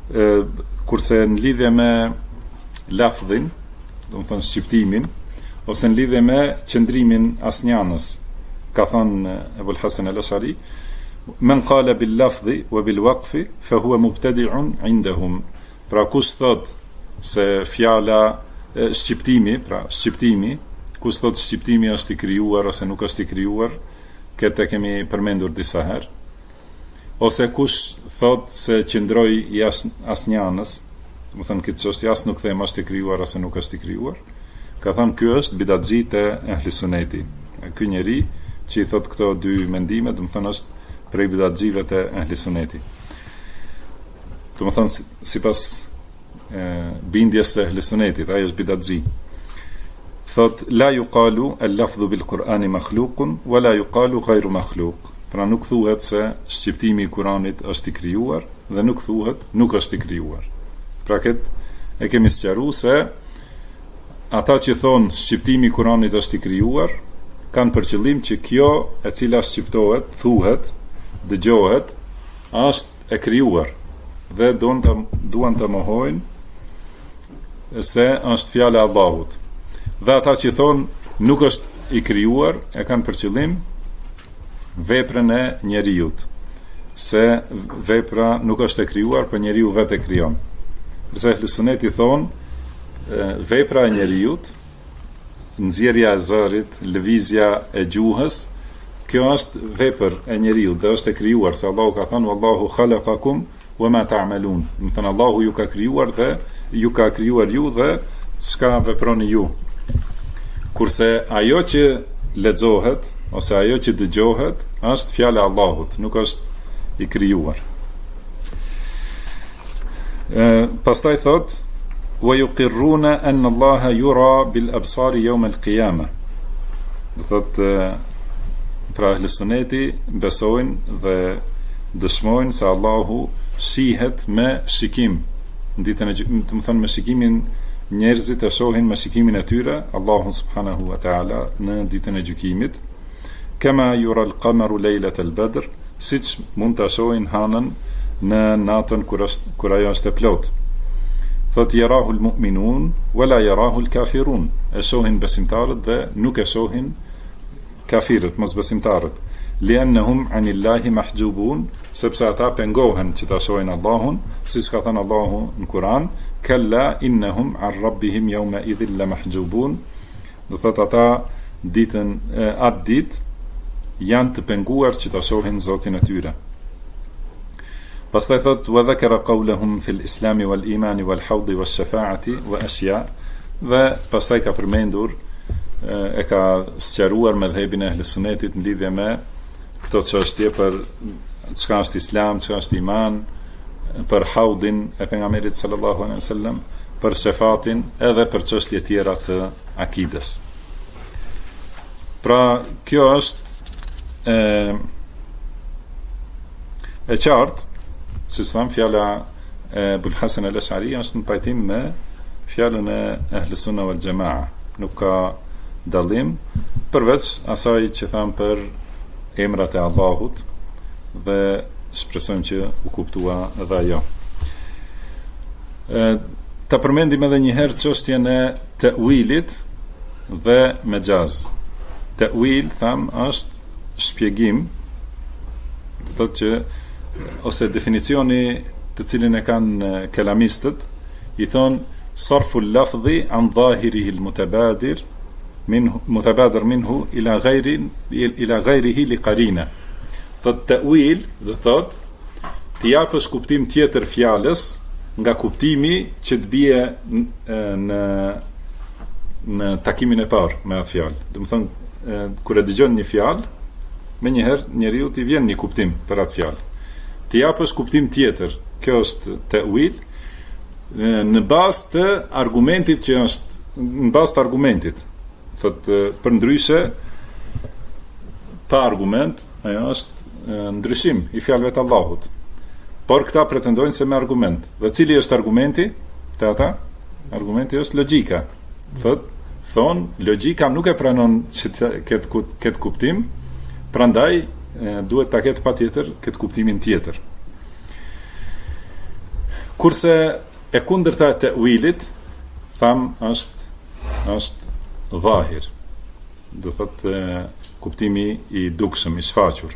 kurse në lidhje me lafdhin, do të thonë shqiptimin, ose në lidhje me qëndrimin asnjanës, ka thënë Ebul Hasan al-Ash'ari, men qala bil lafdhi wa bil waqfi fa huwa mubtadi'un indahum. Pra kush thot se fjala shqiptimi, kush thot shqiptimi është i krijuar ose nuk është i krijuar, këtë kemi përmendur disa herë. Ose kush thot se qëndroi jashtë asnjanës, do të thonë këtë çështje as nuk them është i krijuar ose nuk është i krijuar, ka thënë ky është bidatxhi te ehli suneti. Ky njeri që i thot këto dy mendime, do të thonë është prej bidatxhive te ehli suneti. Do të thonë sipas bindjes së ehli sunetit, ai është bidatxhi. Thot la yuqalu al-lafdhu bil-Qur'ani makhluqun wa la yuqalu ghayru makhluq. Pra nuk thuhet se shqiptimi i Kuranit është i krijuar dhe nuk thuhet nuk është i krijuar. Pra këtë e kemi sqaruar se ata që thonë shqiptimi i Kuranit është i krijuar kanë për qëllim që kjo e cila shqiptohet, thuhet, dëgjohet, është e krijuar dhe duan të mohojnë se është fjala e Allahut. Dhe ata që thonë nuk është i krijuar e kanë për qëllim veprën e njeriut, se vepra nuk është e krijuar, por njeriu vetë e krijon. Përsa ehli suneti thonë vepra e njeriut, nxjerrja e zërit, lëvizja e gjuhës, kjo është vepër e njeriut dhe është e krijuar, se Allahu ka thënë wallahu khalaqakum wama ta'malun. Do të thënë Allahu ju ka krijuar ju dhe çka veproni ju. Kurse ajo që lexohet ose ajo që dëgjohet është fjala e Allahut, nuk është i krijuar. Pastaj thot wa yuqirruna anna Allaha yura bil absari yawm al qiyamah. Do thot pra ehli suneti besojnë dhe dëshmojnë se Allahu shihet me shikim në ditën e gjykimit, do të thonë me shikimin njerëzit e shohin me shikimin e tyre Allahun subhanahu wa ta'ala në ditën e gjykimit, kama yura al-qamaru lejlet al-badr, siç mund të shohin hanën në natën kur ajo është e plot. Thot yarahu al-mu'minun wala yarahu al-kafirun, e shohin besimtarët dhe nuk e shohin kafirët, mosbesimtarët, li'annahum 'anillahi mahjubun, sepse ata pengohen që ta shohin Allahun, siç ka thënë Allahu në Kur'an, kalla innahum 'an rabbihim yawma idhil lamahjubun. Do thot ata atë ditë janë të penguar që ta shohin Zotin e tyre. Pastaj thot wa dhakara qawlahum fil islami wal imani wal hawdi was shafa'ati wa asya, dhe pastaj ka përmendur e ka sqaruar mëdhëbin e ehli sunnetit në lidhje me këto çështje për çka është islam, çka është iman, për haudin e pejgamberit sallallahu alaihi wasallam, për shefatin edhe për çështje tjera të akides. Pra kjo është e qartë, si thënë fjala e Ebul Hasan al-Ash'ari është në pajtim me fjalën e Ahl Sunna wal Jamaa, nuk ka dallim përveç asaj që tham për emrat e Allahut, dhe shpresojmë që u kuptua edhe ajo. Ta përmendim edhe një herë çështjen e ta'wilit dhe mejaz. Ta'wil tham është shpjegim, do thotë që ose definicioni të cilin e kanë kelamistët, i thonë sarfu al-lafdhi an dhahirihi al-mutabadir minhu ila ghayrihi li qarina. Thot ta'wil, do thot të japësh kuptim tjetër fjalës nga kuptimi që të bie në takimin e parë me atë fjalë. Do të thonë kur e dëgjon një fjalë, menjëherë njeriu t'i vjen një kuptim për atë fjalë. Të japësh kuptim tjetër, kjo është ta'wil, në bazë të argumentit që është në bazë të argumentit. Thot përndryshe pa argument, ajo është ndryshim i fjalëve të Allahut. Por këta pretendojnë se me argument. Dhe cili është argumenti? Te ata? Argumenti është logjika. Thonë logjika nuk e pranon që këtë kuptim, prandaj duhet ta ketë patjetër këtë kuptimin tjetër. Kurse e kundërta e ta'wilit, tham është dhahir. Do thotë kuptimi i dukshëm, i shfaqur.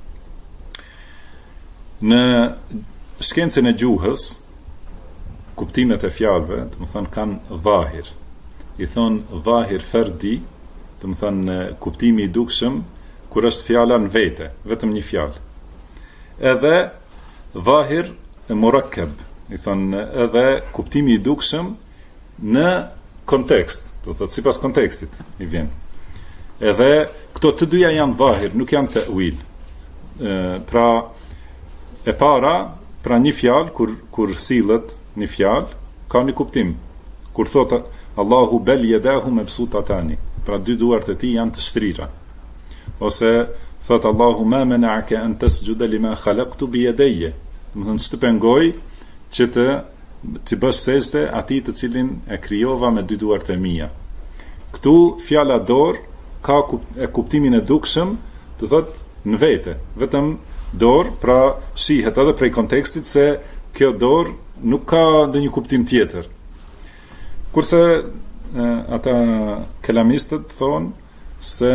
Në shkencën e gjuhës, kuptimet e fjalëve, do të thonë kanë dhahir. I thonë dhahir ferdi, do të thonë kuptimi i dukshëm kur është fjala në vete, vetëm një fjalë. Edhe dhahir murakkab, i thonë edhe kuptimi i dukshëm në kontekst, do thotë sipas kontekstit i vjen. Edhe këto të dyja janë dhahir, nuk janë ta'wil. Pra e para, pra një fjalë kur sillet një fjalë ka një kuptim. Kur thotë Allahu bel yadahu mabsutatani, pra dy duart e tij janë të shtrira. Ose thotë Allahu ma mena'aka an tasjuda lima khalaqtu bi yadayya. Do të thonë të pengoj që të bësh sejdë atij të cilin e krijova me dy duart e mia. Këtu fjala dorë ka kuptimin e dukshëm, do thotë në vete, vetëm dorë, pra shihet edhe prej kontekstit se kjo dorë nuk ka ndonjë kuptim tjetër. Kurse ata kelamistët thonë se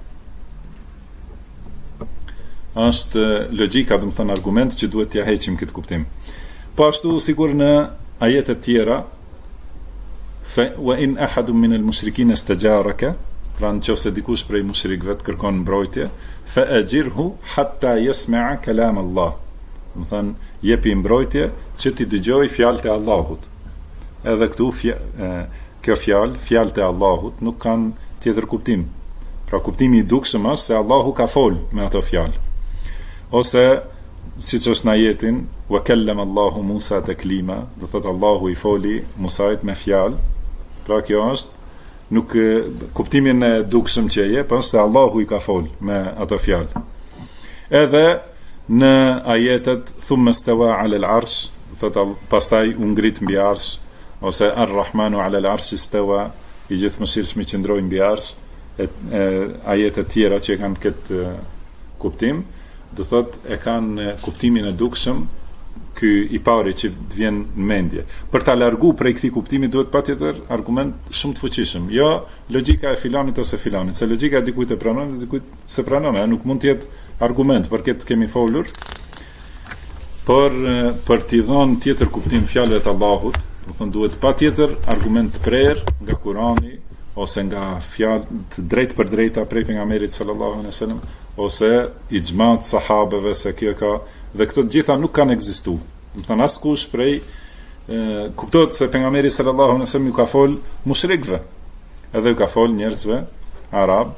është logjika, do të thonë argument që duhet t'ia heqim këtë kuptim. Po ashtu sigur në ajetet tjera, wa in ahadun min al-mushrikeen istajaraka, pra nëse dikush prej mushrikëve të kërkon mbrojtje, fa ajirhu hatta yasma'a kalam Allah. Do të thonë jepi mbrojtje që ti dëgjoj fjalët e Allahut. Edhe këtu kjo fjalët e Allahut nuk kanë tjetër kuptim. Pra kuptimi i dukshëm është se Allahu ka fol me ato fjalë. Ose siç është në ajetin wa kallama Allahu Musa taklima, do thotë Allahu i foli Musait me fjalë. Pra kjo është nuk kuptimin e dukshëm që e jep, se Allahu i ka fol me ato fjalë. Edhe në ajetet thumma stawa 'ala al-'arsh, thotë pastaj u ngrit mbi arsh, ose ar-Rahmanu 'ala al-'arsh istawa, i gjithëmshirshmi qëndroi mbi arsh. Ajetet tjera që kanë këtë kuptim, do thotë e kanë kuptimin e dukshëm, ky i pari që të vjen në mendje. Për ta largu prej këtij kuptimi duhet patjetër argument shumë të fuqishëm. Jo logjika e filanit ose filanit, se logjika e dikujt e pranon dhe dikujt se pranon, nuk mund të jetë argument për këtë kemi folur. Por për t'i dhënë tjetër kuptim fjalëve të Allahut, do thonë duhet patjetër argument të prerë nga Kurani ose nga fjalë të drejtë për drejta prej pejgamberit sallallahu alaihi wasallam, ose ixhma të sahabeve se kjo ka, dhe këto të gjitha nuk kanë ekzistuar. Do të thonë askush prej kuptohet se pejgamberi sallallahu alaihi wasallam ju ka fol mushrikëve, edhe ju ka fol njerëzve arab.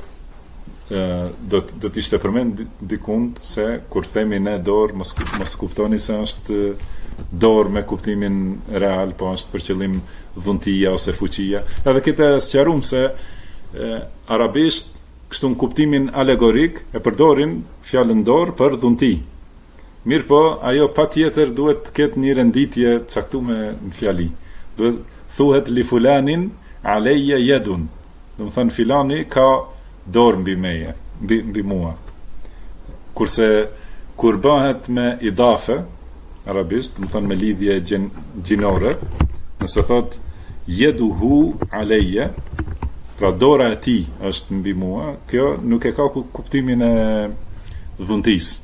Do të ishte përmend dikund se kur themi ne dorë, mos kuptoni se është dorë me kuptimin real, po është për qëllim dhuntia ose fuqia. Edhe këtë sqaruam se arabisht kështu në kuptimin alegorik e përdorin fjalën dorë për dhunti. Mirë po, ajo patjetër duhet të ketë një renditje caktuar në fjali. Duhet thuhet li fulanin alayya yadun. Do të thënë filani ka dorë mbi meje, mbi mua. Kurse kur bëhet me idafe arabisht, do të thënë me lidhje gjinore, nëse thot yeduhu alayya, pra dora e tij është mbi mua, kjo nuk e ka kuptimin e dhuntis.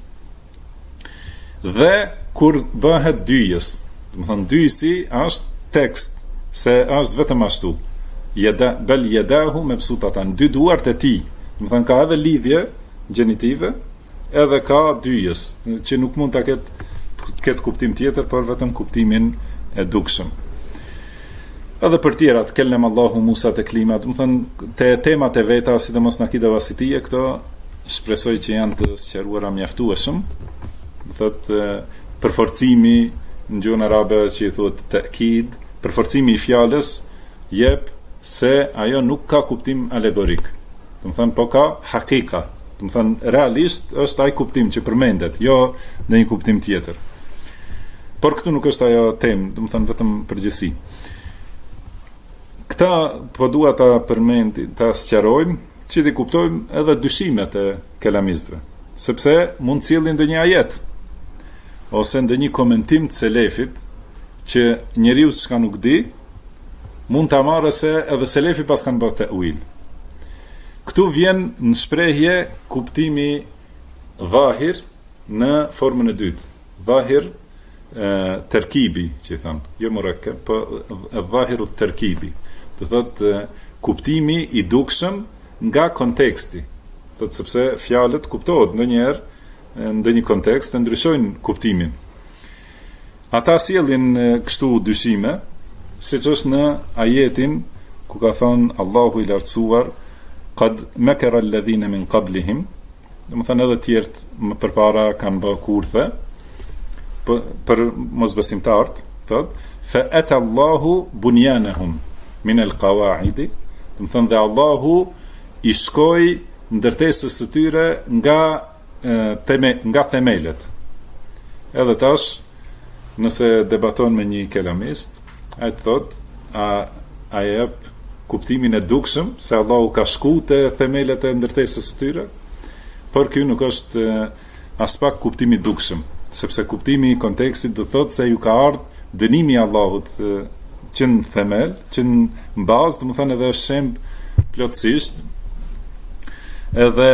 Dhe kur bëhet dyjes, do të thënë dyjsi është tekst, se është vetëm ashtu. Bel yadahu mabsutatan, dy duart e tij, do të thënë ka edhe lidhje gjenitive, edhe ka dyjes, që nuk mund ta ketë kuptim tjetër, por vetëm kuptimin e dukshëm. Edhe për tjerat, kellem Allahu Musa taklima, do të thënë te temat e veta, sidomos në akida vasitije, këto shpresoj që janë të sqaruara mjaftueshëm. Do thotë përforcimi në gjuhën arabe që i thuhet ta'kid, përforcimi i fjalës jep se ajo nuk ka kuptim alegorik. Do të thënë po ka hakika. Do të thënë realisht është ai kuptim që përmendet, jo në një kuptim tjetër. Por këtu nuk është ajo temë, do të thënë vetëm përgjithësi. Këta po dua ta përmend, ta sqarojmë, që ti kuptojmë edhe dyshimet e kelamistëve, sepse mund të sjellin ndonjë ajet ose ndonjë komentim të selefit që njeriu çka nuk di, mund ta marrë se edhe selefi pas kanë bërë ta'wil. Këtu vjen në shprehje kuptimi dhahir në formën e dytë. Dhahir terkibi, që i thënë, jo murakkab, po dhahiru terkibi. Do thotë kuptimi i dukshëm nga konteksti. Thotë sepse fjalët kuptohet ndonjëherë në ndonjë kontekst e ndryshojnë kuptimin. Ata sjellin kështu dyshime, siç është në ajetin ku ka thënë Allahu i lartësuar qad makara alladhina min qablihim, domethënë edhe tjerët më përpara kanë bërë kurthe për mosbesimtarët, thotë fa ata Allahu bunyanahum min alqawaid, domethënë dhe Allahu i shkoi ndërtesës së tyre nga themelet. Edhe tash nëse debaton me një kelamist, ai thotë a jep kuptimin e dukshëm se Allahu ka shku te themelet e ndërtesës së tyre, por ky nuk është as pak kuptimi i dukshëm, sepse kuptimi i kontekstit do thotë se ju ka ardhur dënimi i Allahut që në themel, që në bazë, domethënë edhe është shemb plotësisht, edhe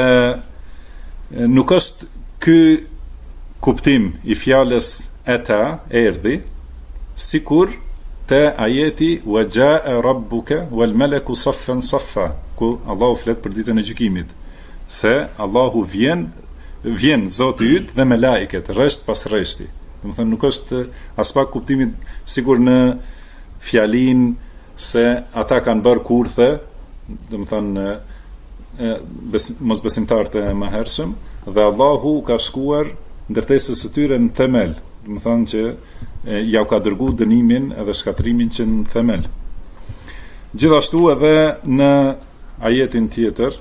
nuk është ky kuptim i fjalës ata erdhi, sikur te ajeti wa jaa rabbuka wal malaku saffan saffa, ku Allahu flet për ditën e gjykimit, se Allahu vjen Zoti yt dhe me laiket rresht pas rreshti. Domethënë nuk është as pak kuptimi sigur në fjalin se ata kanë bërë kurthe, domethënë mosbesimtarët e mëhershëm, dhe Allahu ka shkuar ndërtesës së tyre në themel, domethënë që ja u ka dërgu dënimin edhe shkatrimin që në themel. Gjithashtu edhe në ajetin tjetër,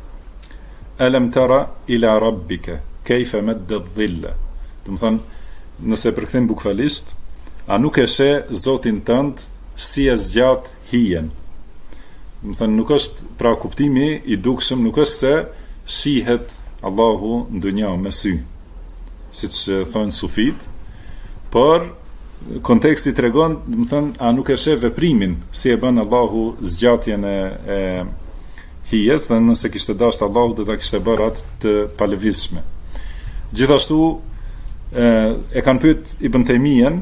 alam tara ila rabbika kayfa madda dhilla, domethënë nëse përkthejmë bukfalisht, a nuk e sheh Zotin tënd si e zgjat hijen. Domethënë nuk është pra kuptimi i dukshëm, nuk është se shihet Allahu në dunja me sy, siç thonë sufit, por konteksti tregon, domethënë, a nuk e sheh veprimin si e bën Allahu zgjatjen e hijes, dhe nëse kishte dashur Allahu do ta kishte bërë atë të palëvizshme. Gjithashtu e kanë pyet Ibn Taymijen,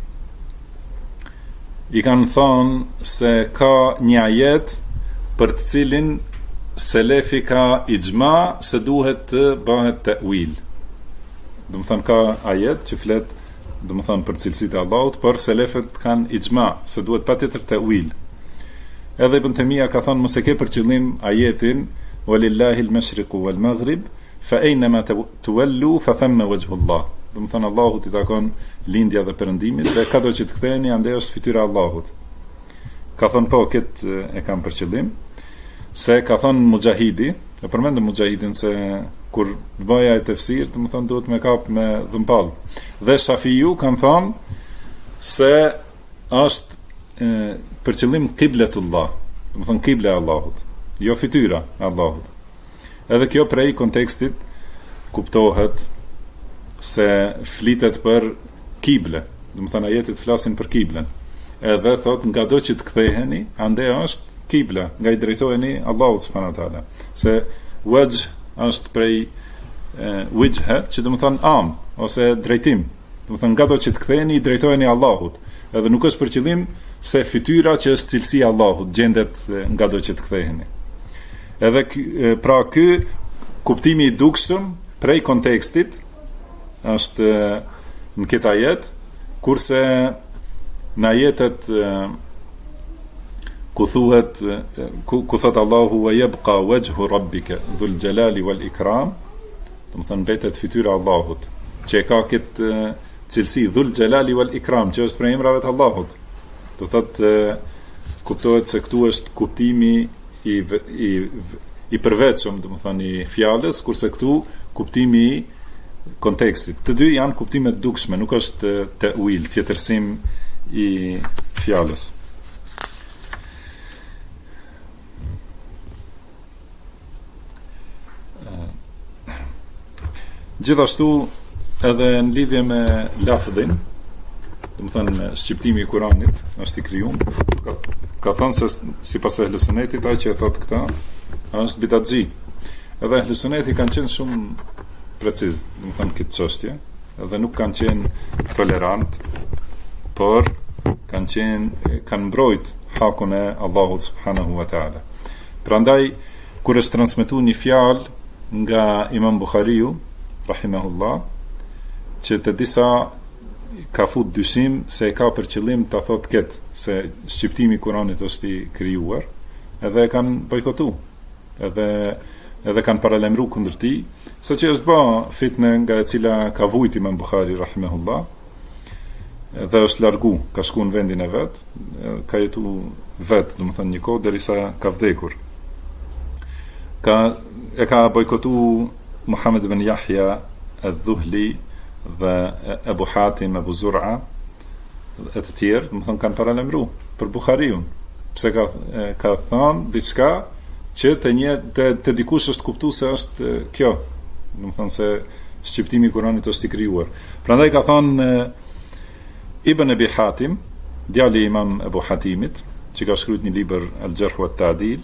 i kanë thënë se ka një ajet për të cilin selefi ka ixhma se duhet të bëhet ta'wil. Domethënë ka ajet që flet domethënë për cilësitë e Allahut, por selefët kanë ixhma se duhet patjetër ta'wil. Edhe Ibn Taymija ka thënë mos e ke për qëllim ajetin walillahi al-mashriqu wal-maghrib fa aynama tuwallu fa thamma wajhu Allah. Domethënë Allahut i takon lindja dhe perëndimit, dhe kado që të ktheheni andaj është fytyra e Allahut. Ka thënë po, këtë e kam për qëllim, se ka thënë Mujahidi, e përmendëm Mujahidin se kur bëja e tefsir, domethënë duhet me kap me dhëmpall. Dhe Shafiu kanë thënë se është për qëllim qibletullah, domethënë qibla e Allahut, jo fytyra e Allahut. Edhe kjo prej kontekstit kuptohet se flitet për kible, domethënë ajetet flasin për kiblen. Edhe thot ngado që të ktheheni, ande është kibla, nga i drejtoheni Allahut subhanahu wa taala. Se wajh është prej wijha, që domethënë am ose drejtim. Domethënë ngado që të ktheheni, i drejtoheni Allahut. Edhe nuk është për qëllim se fytyra që është cilësia e Allahut gjendet ngado që të ktheheni. Edhe pra ky kuptimi i dukshëm prej kontekstit është në këtë ajet, kurse në ajetet ku thuhet, ku thot Allahu wa yabqa wajhu rabbika dhul jalali wal ikram, domethënë mbetet fytyra e Allahut, që ka këtë cilësi dhul jalali wal ikram, që është prej emrave të Allahut. Do thot kuptohet se këtu është kuptimi i përveçëm, domethënë i fjalës, kurse këtu kuptimi i kontekstit. Të dy janë kuptime të dukshme, nuk është ta'wil, tjetërsim i fjalës. Gjithashtu edhe në lidhje me lafdhin, do të thënë shqiptimi i Kuranit është i krijuar, ka thënë se sipas Ahlus Sunnetit ai që e thotë këtë është bidatxhi. Edhe Ahlus Sunneti kanë qenë shumë preciz, do të thënë këtë çështje, edhe nuk kanë qenë tolerant, por kanë mbrojt hakun e Allahut subhanahu wa taala. Prandaj kur është transmetuar një fjalë nga Imam Buhariu rahimahullah, që të disa ka fut dyshim se e ka për qëllim ta thotë këtë se shqiptimi i Kuranit është i krijuar, edhe e kanë bojkotu, edhe kanë paralemru kundër tij, saqë është bë fitnë nga e cila ka vujt Imam Buhari rahimahullah, dhe është largu, ka shku në vendin e vet, ka jetu vet, do të thënë një kohë derisa ka vdekur. E ka bojkotu Muhammed ibn Yahya al-Dhuhli dhe Abu Hatim, Abu Zur'a e të tjerë, do të thënë kanë paralemru për Buhariun, pse ka thënë diçka që të dikush është kuptuar se është kjo, do të thënë se shqiptimi i Kuranit është i krijuar. Prandaj ka thënë Ibn Abi Hatim, djali i Imam Abu Hatimit, që ka shkruar një libër Al-Jarh wa At-Ta'dil,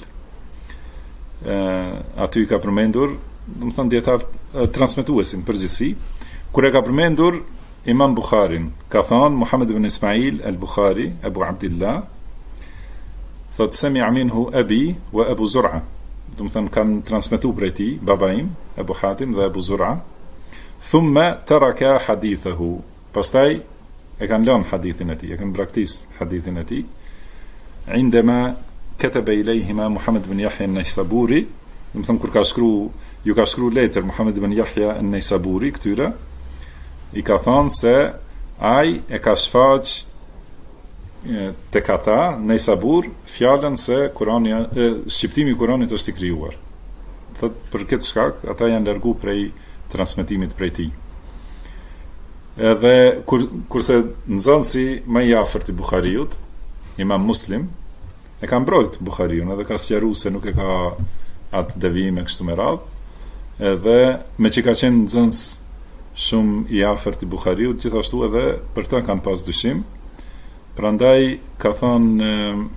aty ka përmendur, do të thënë dietar transmetuesin përgjithësi, kur e ka përmendur Imam Bukharin, ka thënë Muhammed ibn Ismail al-Bukhari, Abu Abdillah, thot sami'a minhu abi wa Abu Zur'a, do të thënë kanë transmetuar prej tij baba im, Abu Hatim dhe Abu Zur'a, thumma taraka hadithahu, pastaj e kanë lënë hadithin e tij, e kanë braktis hadithin e tij, indema kataba ilayhima Muhammad ibn Yahya an-Naysaburi, do të thënë kur ju ka shkruar letër Muhammad ibn Yahya an-Naysaburi këtyre, i ka thënë se ai e ka shfaq tek ata në Naysabur fjalën se shqiptimi i Kuranit është i krijuar. Thot për këtë shkak ata janë largu prej transmetimit prej tij. Edhe kurse nxënësi më i afërt i Buhariut, Imam Muslim, e ka mbrojt Buhariun edhe ka sqaruar se nuk e ka atë devijim kështu me radhë, edhe me që ka qenë nxënës shumë i afërt i Buhariut, gjithashtu edhe për ta kanë pas dyshim. Prandaj ka thënë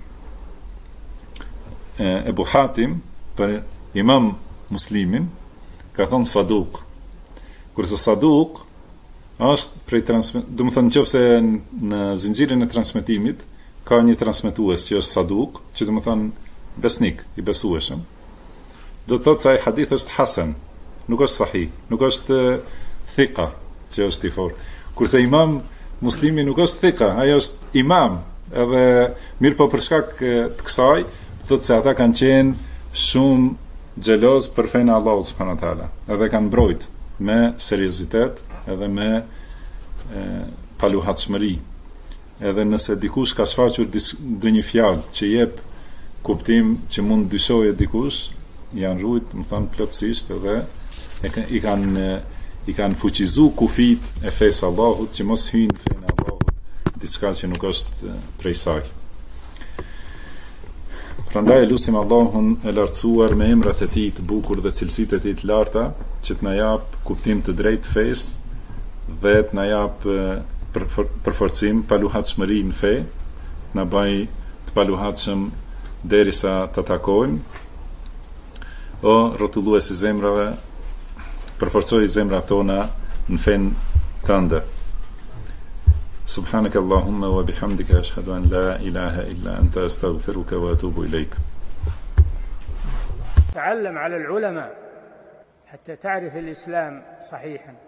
Abu Hatim për Imam Muslimin, ka thënë Saduq. Kurse Saduq është prej do të thënë nëse në zinxhirin e transmetimit ka një transmetues që është Saduq, që do të thënë besnik, i besueshëm, do të thotë se ai hadith është hasan, nuk është sahih, nuk është thika, që është i fortë. Kurse Imam Muslimi nuk është thika, ai është imam, edhe mirë po për shkak të kësaj, thotë se ata kanë qenë shumë xheloz për fenë e Allahut subhanahu wa taala, edhe kanë mbrojt me seriozitet edhe me paluhatshmëri. Edhe nëse dikush ka shfaqur ndonjë fjalë që jep kuptim që mund dyshoje dikush, janë rujt, më thënë plotësisht, edhe i kanë fuqizu kufit e fesë Allahut, që mos hynë fejnë e Allahut diçka që nuk është prej saj. Prandaj lutim Allahun e lartësuar me emrat e tij të bukur dhe cilësitë e tij të larta, që të na jap kuptim të drejtë fesë dhe të na jap përforcim, paluhatshmëri në fe, na baj të paluhatshëm derisa të takojmë. O rrotulluesi i zemrave, përforcoj zemrat tona në fen tënde. Subhanaka Allahumma wa bihamdika ashhadu an la ilaha illa anta astaghfiruka wa atubu ilayk. تعلم على العلماء حتى تعرف الإسلام صحيحا.